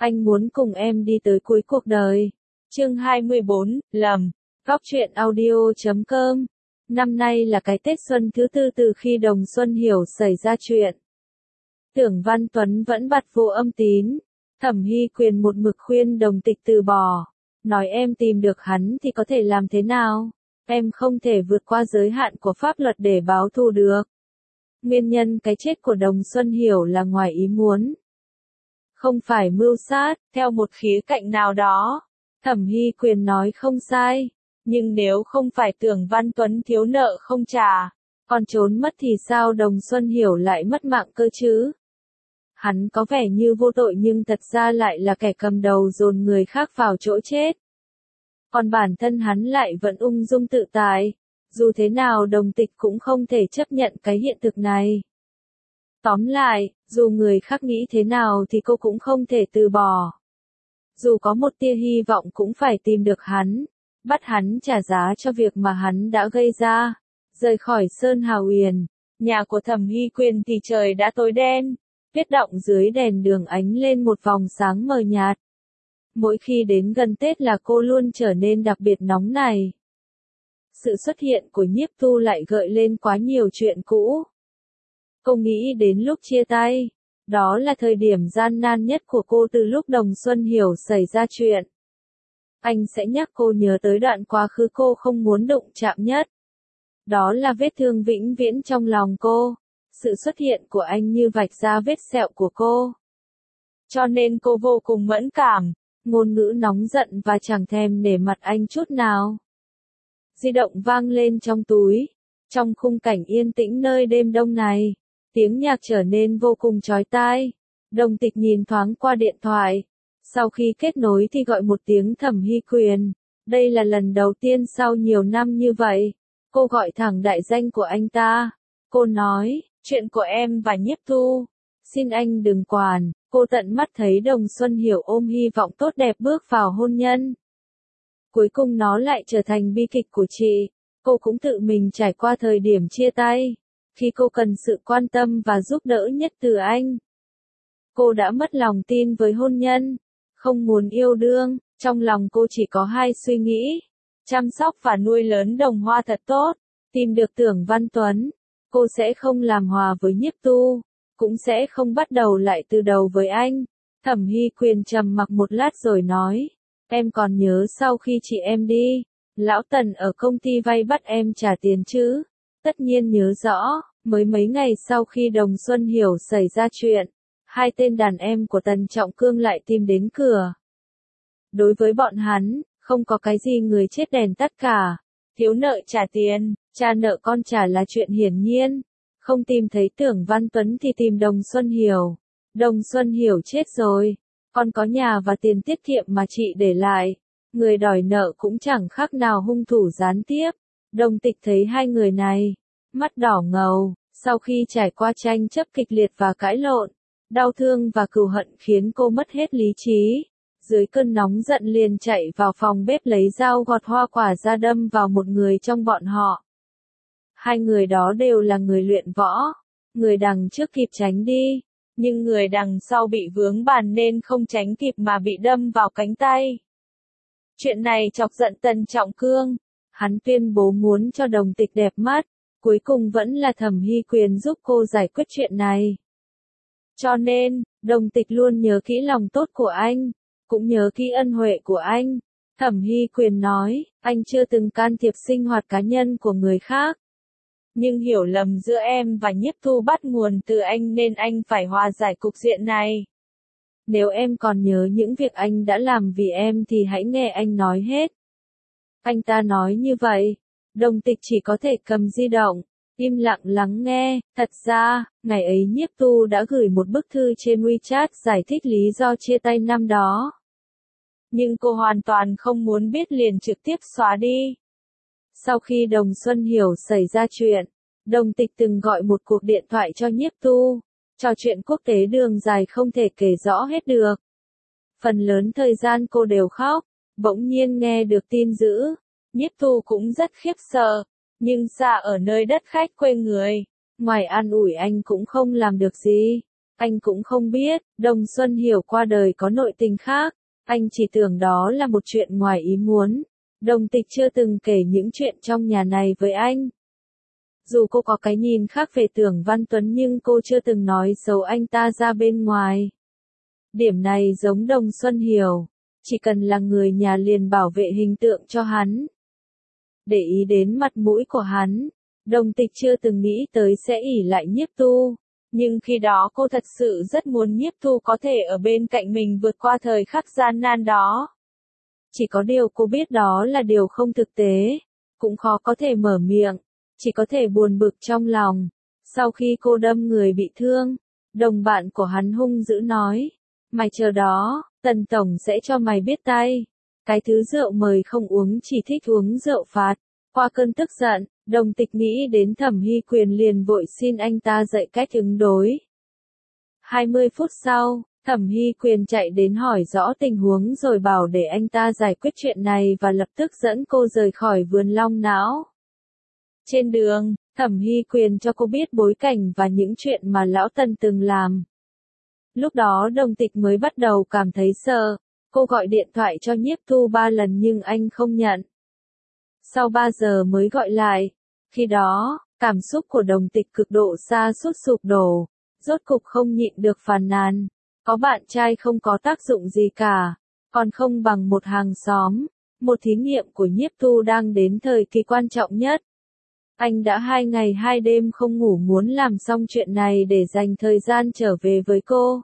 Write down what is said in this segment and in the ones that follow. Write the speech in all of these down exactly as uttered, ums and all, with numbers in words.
Anh muốn cùng em đi tới cuối cuộc đời. Chương hai mươi bốn, lầm. Góc truyện audio chấm com. Năm nay là cái Tết Xuân thứ tư từ khi Đồng Xuân Hiểu xảy ra chuyện. Tưởng Văn Tuấn vẫn bặt vô âm tín. Thẩm Hy Quyền một mực khuyên Đồng Tịch từ bỏ. Nói em tìm được hắn thì có thể làm thế nào? Em không thể vượt qua giới hạn của pháp luật để báo thù được. Nguyên nhân cái chết của Đồng Xuân Hiểu là ngoài ý muốn. Không phải mưu sát, theo một khía cạnh nào đó. Thẩm Hy Quyền nói không sai. Nhưng nếu không phải Tưởng Văn Tuấn thiếu nợ không trả, còn trốn mất thì sao Đồng Xuân Hiểu lại mất mạng cơ chứ? Hắn có vẻ như vô tội nhưng thật ra lại là kẻ cầm đầu dồn người khác vào chỗ chết. Còn bản thân hắn lại vẫn ung dung tự tại. Dù thế nào Đồng Tịch cũng không thể chấp nhận cái hiện thực này. Tóm lại, dù người khác nghĩ thế nào thì cô cũng không thể từ bỏ. Dù có một tia hy vọng cũng phải tìm được hắn, bắt hắn trả giá cho việc mà hắn đã gây ra. Rời khỏi Sơn Hà Uyển, nhà của Thẩm Hy Quyền thì trời đã tối đen, tuyết đọng dưới đèn đường ánh lên một vòng sáng mờ nhạt. Mỗi khi đến gần Tết là cô luôn trở nên đặc biệt nóng này. Sự xuất hiện của Nhiếp Thu lại gợi lên quá nhiều chuyện cũ. Cô nghĩ đến lúc chia tay, đó là thời điểm gian nan nhất của cô từ lúc Đồng Xuân Hiểu xảy ra chuyện. Anh sẽ nhắc cô nhớ tới đoạn quá khứ cô không muốn đụng chạm nhất. Đó là vết thương vĩnh viễn trong lòng cô. Sự xuất hiện của anh như vạch ra vết sẹo của cô. Cho nên cô vô cùng mẫn cảm, ngôn ngữ nóng giận và chẳng thèm nể mặt anh chút nào. Di động vang lên trong túi. Trong khung cảnh yên tĩnh nơi đêm đông này, tiếng nhạc trở nên vô cùng chói tai. Đồng Tịch nhìn thoáng qua điện thoại. Sau khi kết nối thì gọi một tiếng Thẩm Hy Quyền. Đây là lần đầu tiên sau nhiều năm như vậy. Cô gọi thẳng đại danh của anh ta. Cô nói, chuyện của em và Nhiếp Thu. Xin anh đừng quản. Cô tận mắt thấy Đồng Xuân Hiểu ôm hy vọng tốt đẹp bước vào hôn nhân. Cuối cùng nó lại trở thành bi kịch của chị. Cô cũng tự mình trải qua thời điểm chia tay. Khi cô cần sự quan tâm và giúp đỡ nhất từ anh. Cô đã mất lòng tin với hôn nhân. Không muốn yêu đương. Trong lòng cô chỉ có hai suy nghĩ. Chăm sóc và nuôi lớn Đồng Hoa thật tốt. Tìm được Tưởng Văn Tuấn. Cô sẽ không làm hòa với Nhiếp Thu. Cũng sẽ không bắt đầu lại từ đầu với anh. Thẩm Hy Quyền trầm mặc một lát rồi nói. Em còn nhớ sau khi chị em đi, Lão Tần ở công ty vay bắt em trả tiền chứ? Tất nhiên nhớ rõ, mới mấy ngày sau khi Đồng Xuân Hiểu xảy ra chuyện, hai tên đàn em của Tần Trọng Cương lại tìm đến cửa. Đối với bọn hắn, không có cái gì người chết đèn tắt cả. Thiếu nợ trả tiền, cha nợ con trả là chuyện hiển nhiên. Không tìm thấy Tưởng Văn Tuấn thì tìm Đồng Xuân Hiểu. Đồng Xuân Hiểu chết rồi. Còn có nhà và tiền tiết kiệm mà chị để lại. Người đòi nợ cũng chẳng khác nào hung thủ gián tiếp. Đồng Tịch thấy hai người này, mắt đỏ ngầu, sau khi trải qua tranh chấp kịch liệt và cãi lộn, đau thương và cừu hận khiến cô mất hết lý trí. Dưới cơn nóng giận liền chạy vào phòng bếp lấy dao gọt hoa quả ra đâm vào một người trong bọn họ. Hai người đó đều là người luyện võ. Người đằng trước kịp tránh đi. Nhưng người đằng sau bị vướng bàn nên không tránh kịp mà bị đâm vào cánh tay. Chuyện này chọc giận Tần Trọng Cương. Hắn tuyên bố muốn cho Đồng Tịch đẹp mắt. Cuối cùng vẫn là Thẩm Hy Quyền giúp cô giải quyết chuyện này. Cho nên, Đồng Tịch luôn nhớ kỹ lòng tốt của anh. Cũng nhớ kỹ ân huệ của anh. Thẩm Hy Quyền nói, anh chưa từng can thiệp sinh hoạt cá nhân của người khác. Nhưng hiểu lầm giữa em và Nhiếp Thu bắt nguồn từ anh nên anh phải hòa giải cục diện này. Nếu em còn nhớ những việc anh đã làm vì em thì hãy nghe anh nói hết. Anh ta nói như vậy. Đồng Tịch chỉ có thể cầm di động, im lặng lắng nghe. Thật ra, ngày ấy Nhiếp Thu đã gửi một bức thư trên WeChat giải thích lý do chia tay năm đó. Nhưng cô hoàn toàn không muốn biết liền trực tiếp xóa đi. Sau khi Đồng Xuân Hiểu xảy ra chuyện, Đồng Tịch từng gọi một cuộc điện thoại cho Nhiếp Thu, trò chuyện quốc tế đường dài không thể kể rõ hết được. Phần lớn thời gian cô đều khóc, bỗng nhiên nghe được tin dữ, Nhiếp Thu cũng rất khiếp sợ, nhưng xa ở nơi đất khách quê người, ngoài an ủi anh cũng không làm được gì. Anh cũng không biết, Đồng Xuân Hiểu qua đời có nội tình khác, anh chỉ tưởng đó là một chuyện ngoài ý muốn. Đồng Tịch chưa từng kể những chuyện trong nhà này với anh. Dù cô có cái nhìn khác về Tưởng Văn Tuấn nhưng cô chưa từng nói xấu anh ta ra bên ngoài. Điểm này giống Đồng Xuân Hiểu, chỉ cần là người nhà liền bảo vệ hình tượng cho hắn. Để ý đến mặt mũi của hắn, Đồng Tịch chưa từng nghĩ tới sẽ ỷ lại Nhiếp Tu. Nhưng khi đó cô thật sự rất muốn Nhiếp Tu có thể ở bên cạnh mình vượt qua thời khắc gian nan đó. Chỉ có điều cô biết đó là điều không thực tế, cũng khó có thể mở miệng, chỉ có thể buồn bực trong lòng. Sau khi cô đâm người bị thương, đồng bạn của hắn hung dữ nói, mày chờ đó, Tần Tổng sẽ cho mày biết tay. Cái thứ rượu mời không uống chỉ thích uống rượu phạt. Qua cơn tức giận, Đồng Tịch nghĩ đến Thẩm Hy Quyền liền vội xin anh ta dạy cách ứng đối. hai mươi phút sau, Thẩm Hy Quyền chạy đến hỏi rõ tình huống rồi bảo để anh ta giải quyết chuyện này và lập tức dẫn cô rời khỏi vườn long não. Trên đường, Thẩm Hy Quyền cho cô biết bối cảnh và những chuyện mà Lão Tần từng làm. Lúc đó Đồng Tịch mới bắt đầu cảm thấy sợ, cô gọi điện thoại cho Nhiếp Tu ba lần nhưng anh không nhận. Sau ba giờ mới gọi lại, khi đó, cảm xúc của Đồng Tịch cực độ sa sút sụp đổ, rốt cục không nhịn được phàn nàn, có bạn trai không có tác dụng gì cả, còn không bằng một hàng xóm, một thí nghiệm của Nhiếp Tu đang đến thời kỳ quan trọng nhất. Anh đã hai ngày hai đêm không ngủ muốn làm xong chuyện này để dành thời gian trở về với cô.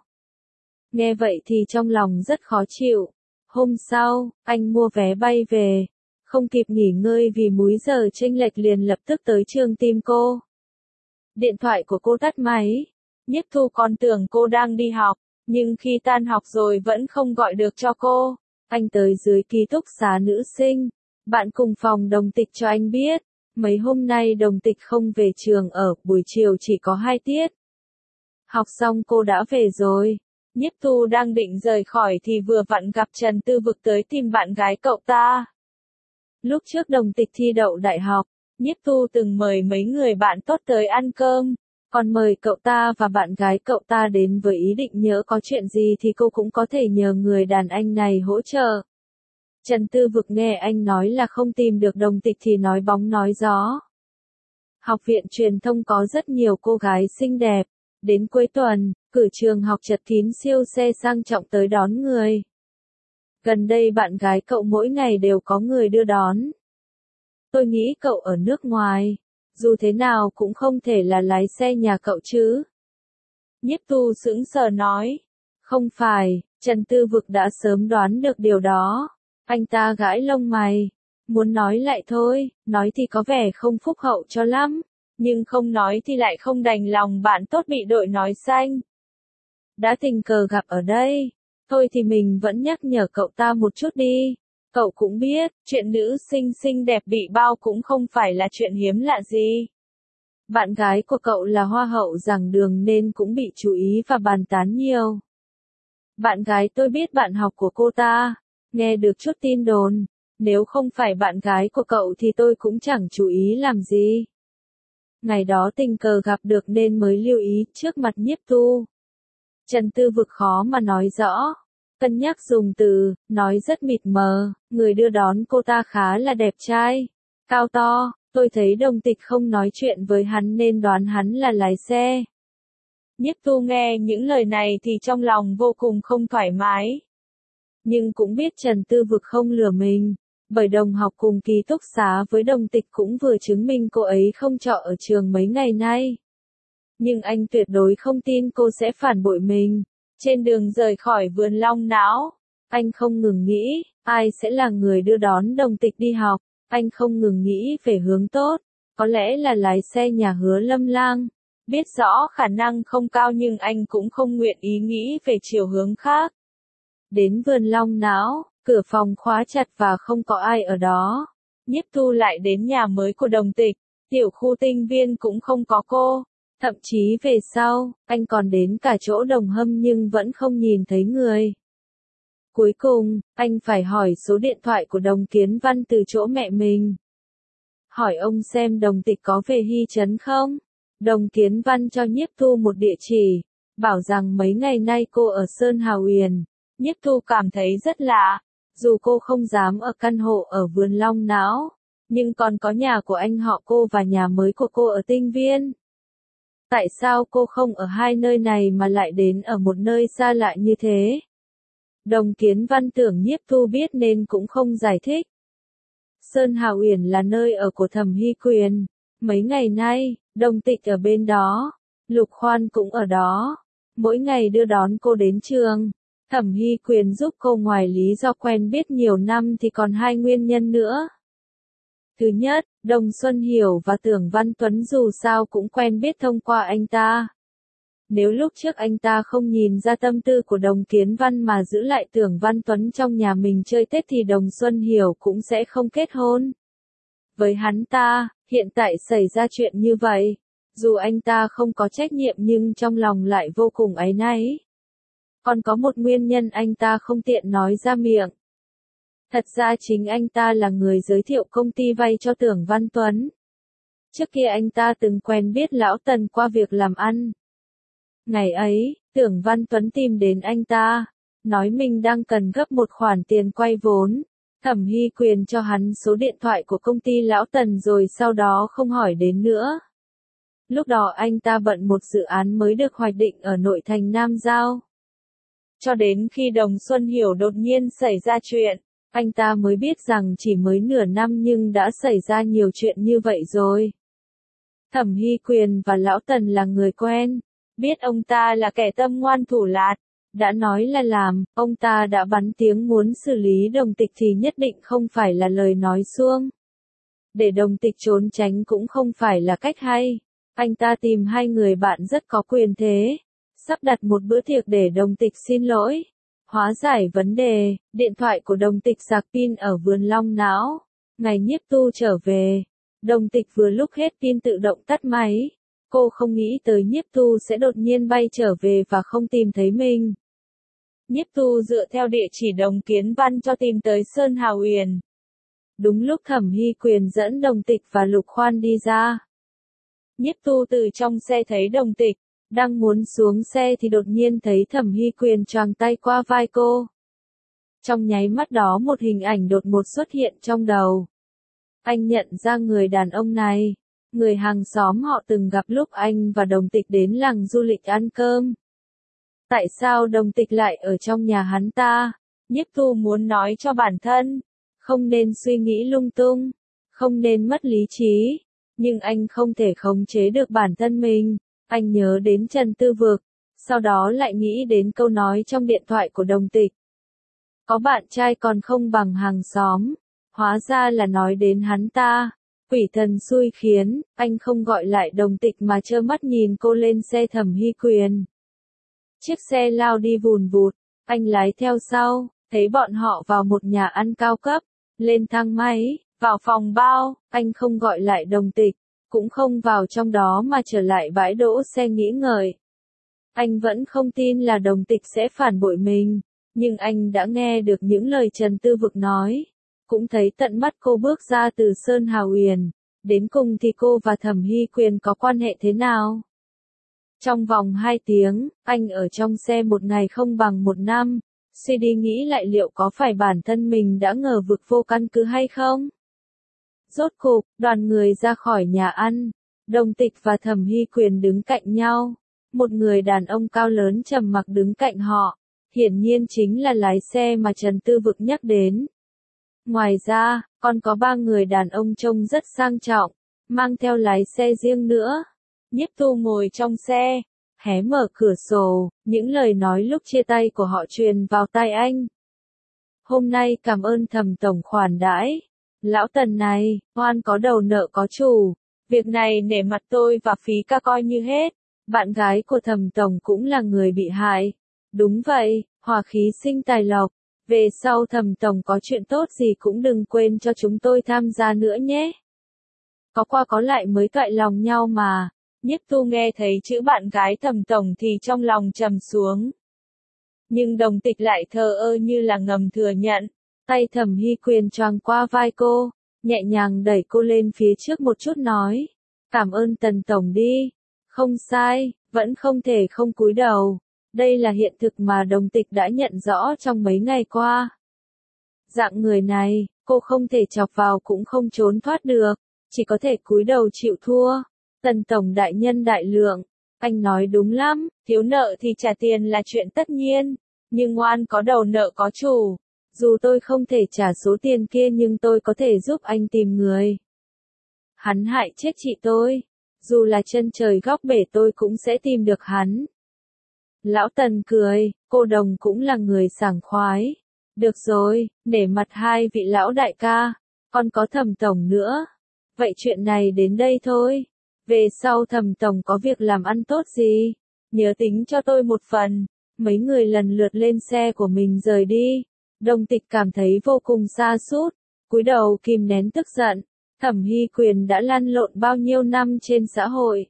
Nghe vậy thì trong lòng rất khó chịu. Hôm sau, anh mua vé bay về. Không kịp nghỉ ngơi vì múi giờ chênh lệch liền lập tức tới trường tìm cô. Điện thoại của cô tắt máy. Nhiếp Tu còn tưởng cô đang đi học, nhưng khi tan học rồi vẫn không gọi được cho cô. Anh tới dưới ký túc xá nữ sinh. Bạn cùng phòng Đồng Tịch cho anh biết. Mấy hôm nay Đồng Tịch không về trường ở, buổi chiều chỉ có hai tiết. Học xong cô đã về rồi. Nhiếp Tu đang định rời khỏi thì vừa vặn gặp Trần Tư Vực tới tìm bạn gái cậu ta. Lúc trước Đồng Tịch thi đậu đại học, Nhiếp Tu từng mời mấy người bạn tốt tới ăn cơm, còn mời cậu ta và bạn gái cậu ta đến với ý định nhỡ có chuyện gì thì cô cũng có thể nhờ người đàn anh này hỗ trợ. Trần Tư Vực nghe anh nói là không tìm được Đồng Tịch thì nói bóng nói gió. Học viện truyền thông có rất nhiều cô gái xinh đẹp, đến cuối tuần, cử trường học chật kín siêu xe sang trọng tới đón người. Gần đây bạn gái cậu mỗi ngày đều có người đưa đón. Tôi nghĩ cậu ở nước ngoài, dù thế nào cũng không thể là lái xe nhà cậu chứ. Nhiếp Tu sững sờ nói. Không phải, Trần Tư Vực đã sớm đoán được điều đó. Anh ta gãi lông mày. Muốn nói lại thôi, nói thì có vẻ không phúc hậu cho lắm, nhưng không nói thì lại không đành lòng bạn tốt bị đội nói xanh. Đã tình cờ gặp ở đây, thôi thì mình vẫn nhắc nhở cậu ta một chút đi. Cậu cũng biết, chuyện nữ sinh xinh đẹp bị bao cũng không phải là chuyện hiếm lạ gì. Bạn gái của cậu là hoa hậu giảng đường nên cũng bị chú ý và bàn tán nhiều. Bạn gái tôi biết bạn học của cô ta, nghe được chút tin đồn, nếu không phải bạn gái của cậu thì tôi cũng chẳng chú ý làm gì. Ngày đó tình cờ gặp được nên mới lưu ý trước mặt Nhiếp Tu. Trần Tư Vực khó mà nói rõ, cân nhắc dùng từ, nói rất mịt mờ, người đưa đón cô ta khá là đẹp trai, cao to, tôi thấy Đồng Tịch không nói chuyện với hắn nên đoán hắn là lái xe. Nhiếp Tu nghe những lời này thì trong lòng vô cùng không thoải mái. Nhưng cũng biết Trần Tư Vực không lừa mình, bởi đồng học cùng ký túc xá với Đồng Tịch cũng vừa chứng minh cô ấy không trọ ở trường mấy ngày nay. Nhưng anh tuyệt đối không tin cô sẽ phản bội mình. Trên đường rời khỏi vườn long não, anh không ngừng nghĩ, ai sẽ là người đưa đón Đồng Tịch đi học, anh không ngừng nghĩ về hướng tốt, có lẽ là lái xe nhà Hứa Lâm Lang. Biết rõ khả năng không cao nhưng anh cũng không nguyện ý nghĩ về chiều hướng khác. Đến vườn long não, cửa phòng khóa chặt và không có ai ở đó. Nhiếp Tu lại đến nhà mới của Đồng Tịch, tiểu khu tinh viên cũng không có cô. Thậm chí về sau, anh còn đến cả chỗ Đồng Hâm nhưng vẫn không nhìn thấy người. Cuối cùng, anh phải hỏi số điện thoại của Đồng Kiến Văn từ chỗ mẹ mình. Hỏi ông xem Đồng Tịch có về Hy Trấn không? Đồng Kiến Văn cho Nhiếp Tu một địa chỉ. bảo rằng mấy ngày nay cô ở Sơn Hà Uyển. Nhiếp Thu cảm thấy rất lạ, dù cô không dám ở căn hộ ở vườn Long Não, nhưng còn có nhà của anh họ cô và nhà mới của cô ở Tinh Viên. Tại sao cô không ở hai nơi này mà lại đến ở một nơi xa lạ như thế? Đồng Kiến Văn tưởng Nhiếp Thu biết nên cũng không giải thích. Sơn Hà Uyển là nơi ở của Thẩm Hy Quyền. Mấy ngày nay, Đồng Tịch ở bên đó, Lục Khoan cũng ở đó. Mỗi ngày đưa đón cô đến trường. Thẩm Hy Quyền giúp cô ngoài lý do quen biết nhiều năm thì còn hai nguyên nhân nữa. Thứ nhất, Đồng Xuân Hiểu và Tưởng Văn Tuấn dù sao cũng quen biết thông qua anh ta. Nếu lúc trước anh ta không nhìn ra tâm tư của Đồng Kiến Văn mà giữ lại Tưởng Văn Tuấn trong nhà mình chơi Tết thì Đồng Xuân Hiểu cũng sẽ không kết hôn. Với hắn ta, hiện tại xảy ra chuyện như vậy, dù anh ta không có trách nhiệm nhưng trong lòng lại vô cùng áy náy. Còn có một nguyên nhân anh ta không tiện nói ra miệng. Thật ra chính anh ta là người giới thiệu công ty vay cho Tưởng Văn Tuấn. Trước kia anh ta từng quen biết Lão Tần qua việc làm ăn. Ngày ấy, Tưởng Văn Tuấn tìm đến anh ta, nói mình đang cần gấp một khoản tiền quay vốn. Thẩm Hy Quyền cho hắn số điện thoại của công ty Lão Tần rồi sau đó không hỏi đến nữa. Lúc đó anh ta bận một dự án mới được hoạch định ở nội thành Nam Giao. Cho đến khi Đồng Xuân Hiểu đột nhiên xảy ra chuyện, anh ta mới biết rằng chỉ mới nửa năm nhưng đã xảy ra nhiều chuyện như vậy rồi. Thẩm Hy Quyền và Lão Tần là người quen, biết ông ta là kẻ tâm ngoan thủ lạt, đã nói là làm, ông ta đã bắn tiếng muốn xử lý Đồng Tịch thì nhất định không phải là lời nói suông. Để Đồng Tịch trốn tránh cũng không phải là cách hay, anh ta tìm hai người bạn rất có quyền thế, sắp đặt một bữa tiệc để Đồng Tịch xin lỗi. Hóa giải vấn đề, điện thoại của Đồng Tịch sạc pin ở vườn Long Não. Ngày Nhiếp Thu trở về, Đồng Tịch vừa lúc hết pin tự động tắt máy. Cô không nghĩ tới Nhiếp Thu sẽ đột nhiên bay trở về và không tìm thấy mình. Nhiếp Thu dựa theo địa chỉ Đồng Kiến Văn cho tìm tới Sơn Hà Uyển. Đúng lúc Thẩm Hy Quyền dẫn Đồng Tịch và Lục Khoan đi ra. Nhiếp Thu từ trong xe thấy Đồng Tịch. Đang muốn xuống xe thì đột nhiên thấy Thẩm Hy Quyền choàng tay qua vai cô. Trong nháy mắt đó một hình ảnh đột ngột xuất hiện trong đầu. Anh nhận ra người đàn ông này, người hàng xóm họ từng gặp lúc anh và Đồng Tịch đến làng du lịch ăn cơm. Tại sao Đồng Tịch lại ở trong nhà hắn ta? Nhiếp Thu muốn nói cho bản thân, không nên suy nghĩ lung tung, không nên mất lý trí, nhưng anh không thể khống chế được bản thân mình. Anh nhớ đến Trần Tư Vực, sau đó lại nghĩ đến câu nói trong điện thoại của Đồng Tịch. Có bạn trai còn không bằng hàng xóm, hóa ra là nói đến hắn ta. Quỷ thần xui khiến, anh không gọi lại Đồng Tịch mà trơ mắt nhìn cô lên xe Thẩm Hy Quyền. Chiếc xe lao đi vùn vụt, anh lái theo sau, thấy bọn họ vào một nhà ăn cao cấp, lên thang máy, vào phòng bao, anh không gọi lại Đồng Tịch. Cũng không vào trong đó mà trở lại bãi đỗ xe nghĩ ngợi. Anh vẫn không tin là Đồng Tịch sẽ phản bội mình, nhưng anh đã nghe được những lời Trần Tư Vực nói, cũng thấy tận mắt cô bước ra từ Sơn Hà Uyển, đến cùng thì cô và Thẩm Hy Quyền có quan hệ thế nào? Trong vòng hai tiếng, anh ở trong xe một ngày không bằng một năm, suy đi nghĩ lại liệu có phải bản thân mình đã ngờ vực vô căn cứ hay không? Rốt cục, đoàn người ra khỏi nhà ăn, Đồng Tịch và Thẩm Hy Quyền đứng cạnh nhau. Một người đàn ông cao lớn trầm mặc đứng cạnh họ, hiển nhiên chính là lái xe mà Trần Tư Vực nhắc đến. Ngoài ra, còn có ba người đàn ông trông rất sang trọng, mang theo lái xe riêng nữa. Nhiếp Thu ngồi trong xe, hé mở cửa sổ, những lời nói lúc chia tay của họ truyền vào tai anh. Hôm nay cảm ơn Thẩm tổng khoản đãi. Lão Tần này, oan có đầu nợ có chủ, việc này nể mặt tôi và phí ca coi như hết, bạn gái của Thẩm tổng cũng là người bị hại. Đúng vậy, hòa khí sinh tài lộc, về sau Thẩm tổng có chuyện tốt gì cũng đừng quên cho chúng tôi tham gia nữa nhé. Có qua có lại mới toại lòng nhau mà. Nhiếp Thu nghe thấy chữ bạn gái Thẩm tổng thì trong lòng trầm xuống. Nhưng Đồng Tịch lại thờ ơ như là ngầm thừa nhận. Tay Thẩm Hy Quyền choàng qua vai cô, nhẹ nhàng đẩy cô lên phía trước một chút nói. Cảm ơn Tần tổng đi. Không sai, vẫn không thể không cúi đầu. Đây là hiện thực mà Đồng Tịch đã nhận rõ trong mấy ngày qua. Dạng người này, cô không thể chọc vào cũng không trốn thoát được, chỉ có thể cúi đầu chịu thua. Tần tổng đại nhân đại lượng, anh nói đúng lắm, thiếu nợ thì trả tiền là chuyện tất nhiên, nhưng ngoan có đầu nợ có chủ. Dù tôi không thể trả số tiền kia nhưng tôi có thể giúp anh tìm người. Hắn hại chết chị tôi, dù là chân trời góc bể tôi cũng sẽ tìm được hắn. Lão Tần cười, cô Đồng cũng là người sảng khoái. Được rồi, nể mặt hai vị lão đại ca, còn có Thẩm tổng nữa. Vậy chuyện này đến đây thôi. Về sau Thẩm tổng có việc làm ăn tốt gì, nhớ tính cho tôi một phần. Mấy người lần lượt lên xe của mình rời đi. Đồng Tịch cảm thấy vô cùng sa sút, cúi đầu kìm nén tức giận. Thẩm Hy Quyền đã lăn lộn bao nhiêu năm trên xã hội,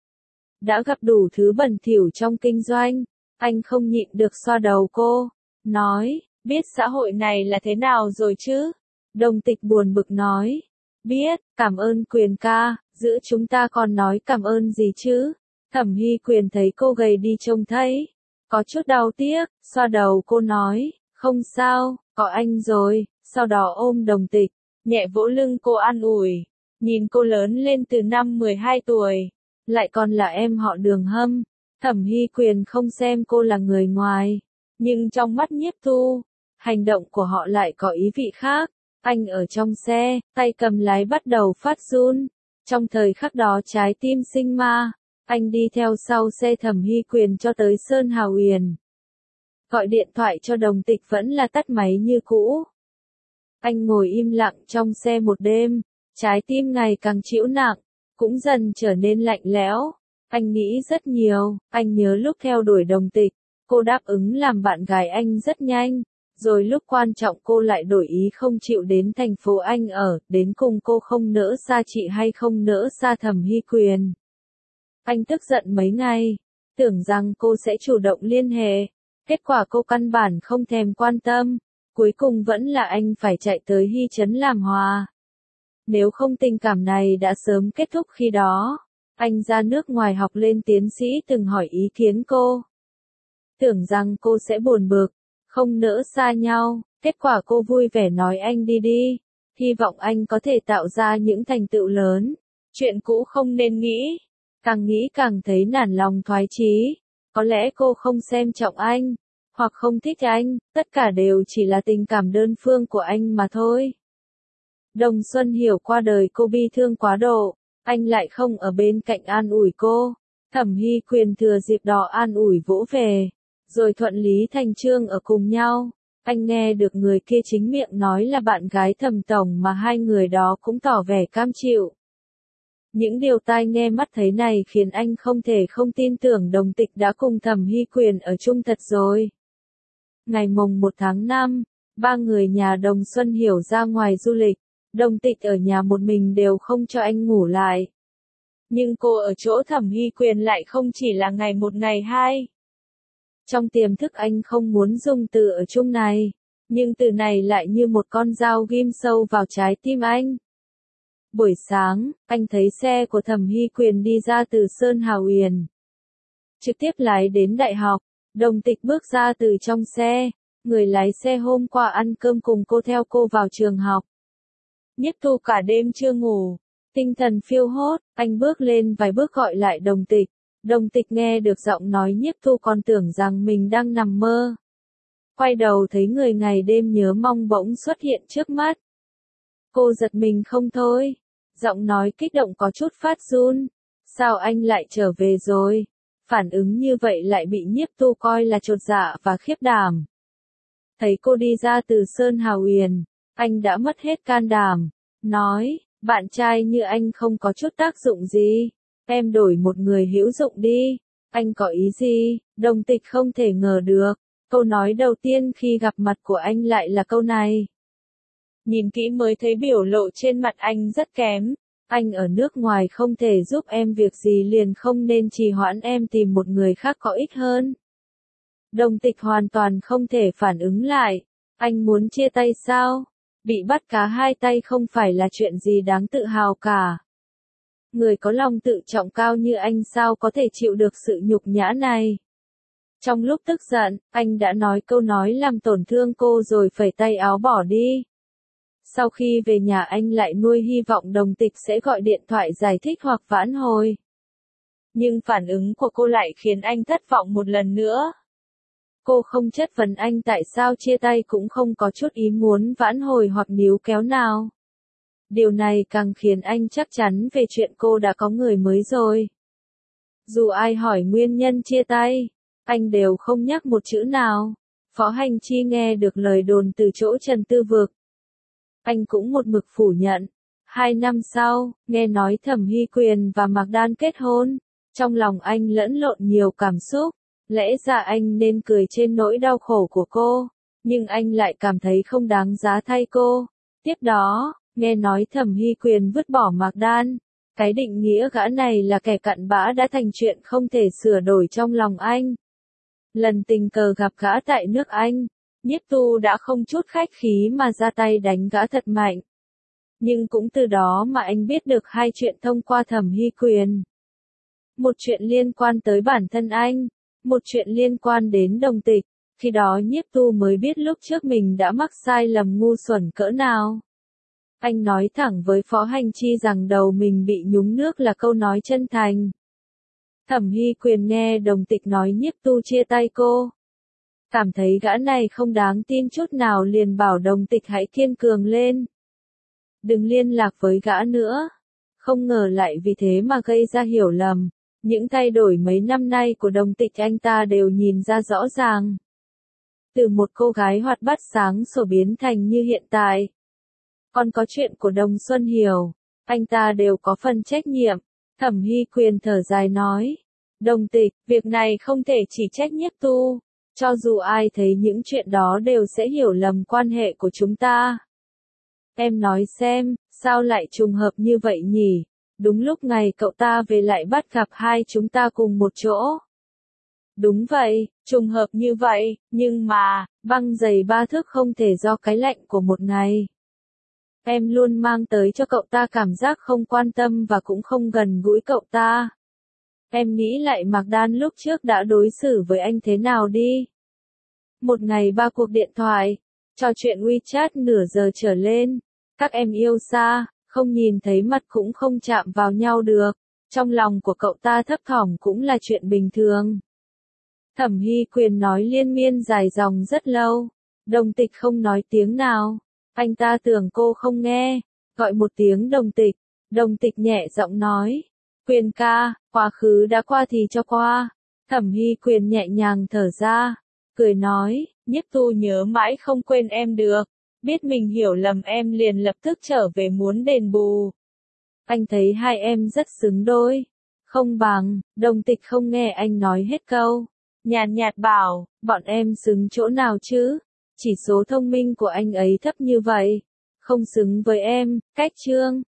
đã gặp đủ thứ bẩn thỉu trong kinh doanh, anh không nhịn được xoa đầu cô, nói, biết xã hội này là thế nào rồi chứ? Đồng Tịch buồn bực nói, biết, cảm ơn Quyền ca, giữa chúng ta còn nói cảm ơn gì chứ? Thẩm Hy Quyền thấy cô gầy đi trông thấy, có chút đau tiếc, xoa đầu cô nói, không sao, có anh rồi, sau đó ôm Đồng Tịch, nhẹ vỗ lưng cô an ủi, nhìn cô lớn lên từ năm mười hai tuổi, lại còn là em họ Đường Hâm. Thẩm Hy Quyền không xem cô là người ngoài, nhưng trong mắt Nhiếp Thu, hành động của họ lại có ý vị khác. Anh ở trong xe, tay cầm lái bắt đầu phát run. Trong thời khắc đó trái tim sinh ma, anh đi theo sau xe Thẩm Hy Quyền cho tới Sơn Hào Uyển. Gọi điện thoại cho Đồng Tịch vẫn là tắt máy như cũ. Anh ngồi im lặng trong xe một đêm, trái tim ngày càng trĩu nặng, cũng dần trở nên lạnh lẽo. Anh nghĩ rất nhiều, anh nhớ lúc theo đuổi Đồng Tịch, cô đáp ứng làm bạn gái anh rất nhanh, rồi lúc quan trọng cô lại đổi ý không chịu đến thành phố anh ở, đến cùng cô không nỡ xa chị hay không nỡ xa Thẩm Hy Quyền. Anh tức giận mấy ngày, tưởng rằng cô sẽ chủ động liên hệ, kết quả cô căn bản không thèm quan tâm, cuối cùng vẫn là anh phải chạy tới Hy Trấn làm hòa. Nếu không tình cảm này đã sớm kết thúc khi đó. Anh ra nước ngoài học lên tiến sĩ từng hỏi ý kiến cô. Tưởng rằng cô sẽ buồn bực, không nỡ xa nhau, kết quả cô vui vẻ nói anh đi đi, hy vọng anh có thể tạo ra những thành tựu lớn. Chuyện cũ không nên nghĩ, càng nghĩ càng thấy nản lòng thoái chí. Có lẽ cô không xem trọng anh, hoặc không thích anh, tất cả đều chỉ là tình cảm đơn phương của anh mà thôi. Đồng Xuân Hiểu qua đời cô bi thương quá độ. Anh lại không ở bên cạnh an ủi cô. Thẩm Hy Quyền thừa dịp đó an ủi vỗ về, rồi thuận lý thành trương ở cùng nhau. Anh nghe được người kia chính miệng nói là bạn gái Thẩm tổng mà hai người đó cũng tỏ vẻ cam chịu. Những điều tai nghe mắt thấy này khiến anh không thể không tin tưởng Đồng Tịch đã cùng Thẩm Hy Quyền ở chung thật rồi. Ngày mồng một tháng năm, ba người nhà Đồng Xuân Hiểu ra ngoài du lịch. Đồng Tịch ở nhà một mình đều không cho anh ngủ lại. Nhưng cô ở chỗ Thẩm Hy Quyền lại không chỉ là ngày một ngày hai. Trong tiềm thức anh không muốn dùng từ ở chung này, nhưng từ này lại như một con dao ghim sâu vào trái tim anh. Buổi sáng, anh thấy xe của Thẩm Hy Quyền đi ra từ Sơn Hào Uyển, trực tiếp lái đến đại học. Đồng Tịch bước ra từ trong xe, người lái xe hôm qua ăn cơm cùng cô theo cô vào trường học. Nhiếp Thu cả đêm chưa ngủ, tinh thần phiêu hốt, anh bước lên vài bước gọi lại Đồng Tịch. Đồng Tịch nghe được giọng nói Nhiếp Thu còn tưởng rằng mình đang nằm mơ. Quay đầu thấy người ngày đêm nhớ mong bỗng xuất hiện trước mắt. Cô giật mình không thôi, giọng nói kích động có chút phát run. Sao anh lại trở về rồi? Phản ứng như vậy lại bị Nhiếp Thu coi là chột dạ và khiếp đảm. Thấy cô đi ra từ Sơn Hào Uyển, anh đã mất hết can đảm, nói, bạn trai như anh không có chút tác dụng gì, em đổi một người hữu dụng đi, anh có ý gì? Đồng Tịch không thể ngờ được, câu nói đầu tiên khi gặp mặt của anh lại là câu này. Nhìn kỹ mới thấy biểu lộ trên mặt anh rất kém, anh ở nước ngoài không thể giúp em việc gì liền không nên trì hoãn em tìm một người khác có ích hơn. Đồng Tịch hoàn toàn không thể phản ứng lại, anh muốn chia tay sao? Bị bắt cá hai tay không phải là chuyện gì đáng tự hào cả. Người có lòng tự trọng cao như anh sao có thể chịu được sự nhục nhã này. Trong lúc tức giận, anh đã nói câu nói làm tổn thương cô rồi phẩy tay áo bỏ đi. Sau khi về nhà anh lại nuôi hy vọng Đồng Tịch sẽ gọi điện thoại giải thích hoặc vãn hồi. Nhưng phản ứng của cô lại khiến anh thất vọng một lần nữa. Cô không chất vấn anh tại sao chia tay cũng không có chút ý muốn vãn hồi hoặc níu kéo nào. Điều này càng khiến anh chắc chắn về chuyện cô đã có người mới rồi. Dù ai hỏi nguyên nhân chia tay, anh đều không nhắc một chữ nào. Phó Hành Chi nghe được lời đồn từ chỗ Trần Tư Vực. Anh cũng một mực phủ nhận. Hai năm sau, nghe nói Thẩm Hy Quyền và Mạc Đan kết hôn. Trong lòng anh lẫn lộn nhiều cảm xúc. Lẽ ra anh nên cười trên nỗi đau khổ của cô. Nhưng anh lại cảm thấy không đáng giá thay cô. Tiếp đó, nghe nói Thẩm Hy Quyền vứt bỏ Mạc Đan. Cái định nghĩa gã này là kẻ cặn bã đã thành chuyện không thể sửa đổi trong lòng anh. Lần tình cờ gặp gã tại nước Anh, Nhiếp Tu đã không chút khách khí mà ra tay đánh gã thật mạnh. Nhưng cũng từ đó mà anh biết được hai chuyện thông qua Thẩm Hy Quyền. Một chuyện liên quan tới bản thân anh, một chuyện liên quan đến Đồng Tịch. Khi đó Nhiếp Tu mới biết lúc trước mình đã mắc sai lầm ngu xuẩn cỡ nào. Anh nói thẳng với Phó Hành Chi rằng đầu mình bị nhúng nước là câu nói chân thành. Thẩm Hy Quyền nghe Đồng Tịch nói Nhiếp Tu chia tay cô. Cảm thấy gã này không đáng tin chút nào liền bảo Đồng Tịch hãy kiên cường lên. Đừng liên lạc với gã nữa. Không ngờ lại vì thế mà gây ra hiểu lầm. Những thay đổi mấy năm nay của Đồng Tịch anh ta đều nhìn ra rõ ràng. Từ một cô gái hoạt bát sáng sủa biến thành như hiện tại. Còn có chuyện của Đồng Xuân Hiểu, anh ta đều có phần trách nhiệm. Thẩm Hy Quyền thở dài nói. Đồng Tịch, việc này không thể chỉ trách Nhiếp Tu. Cho dù ai thấy những chuyện đó đều sẽ hiểu lầm quan hệ của chúng ta. Em nói xem, sao lại trùng hợp như vậy nhỉ? Đúng lúc ngày cậu ta về lại bắt gặp hai chúng ta cùng một chỗ. Đúng vậy, trùng hợp như vậy, nhưng mà, băng giày ba thước không thể do cái lạnh của một ngày. Em luôn mang tới cho cậu ta cảm giác không quan tâm và cũng không gần gũi cậu ta. Em nghĩ lại Mạc Đan lúc trước đã đối xử với anh thế nào đi. Một ngày ba cuộc điện thoại, trò chuyện WeChat nửa giờ trở lên. Các em yêu xa, không nhìn thấy mặt cũng không chạm vào nhau được. Trong lòng của cậu ta thấp thỏm cũng là chuyện bình thường. Thẩm Hy Quyền nói liên miên dài dòng rất lâu. Đồng Tịch không nói tiếng nào. Anh ta tưởng cô không nghe. Gọi một tiếng Đồng Tịch. Đồng Tịch nhẹ giọng nói. Quyền ca, quá khứ đã qua thì cho qua. Thẩm Hy Quyền nhẹ nhàng thở ra. Cười nói, Nhiếp Tu nhớ mãi không quên em được. Biết mình hiểu lầm em liền lập tức trở về muốn đền bù. Anh thấy hai em rất xứng đôi. Không bằng, Đồng Tịch không nghe anh nói hết câu. Nhàn nhạt bảo, bọn em xứng chỗ nào chứ? Chỉ số thông minh của anh ấy thấp như vậy. Không xứng với em, cách trương.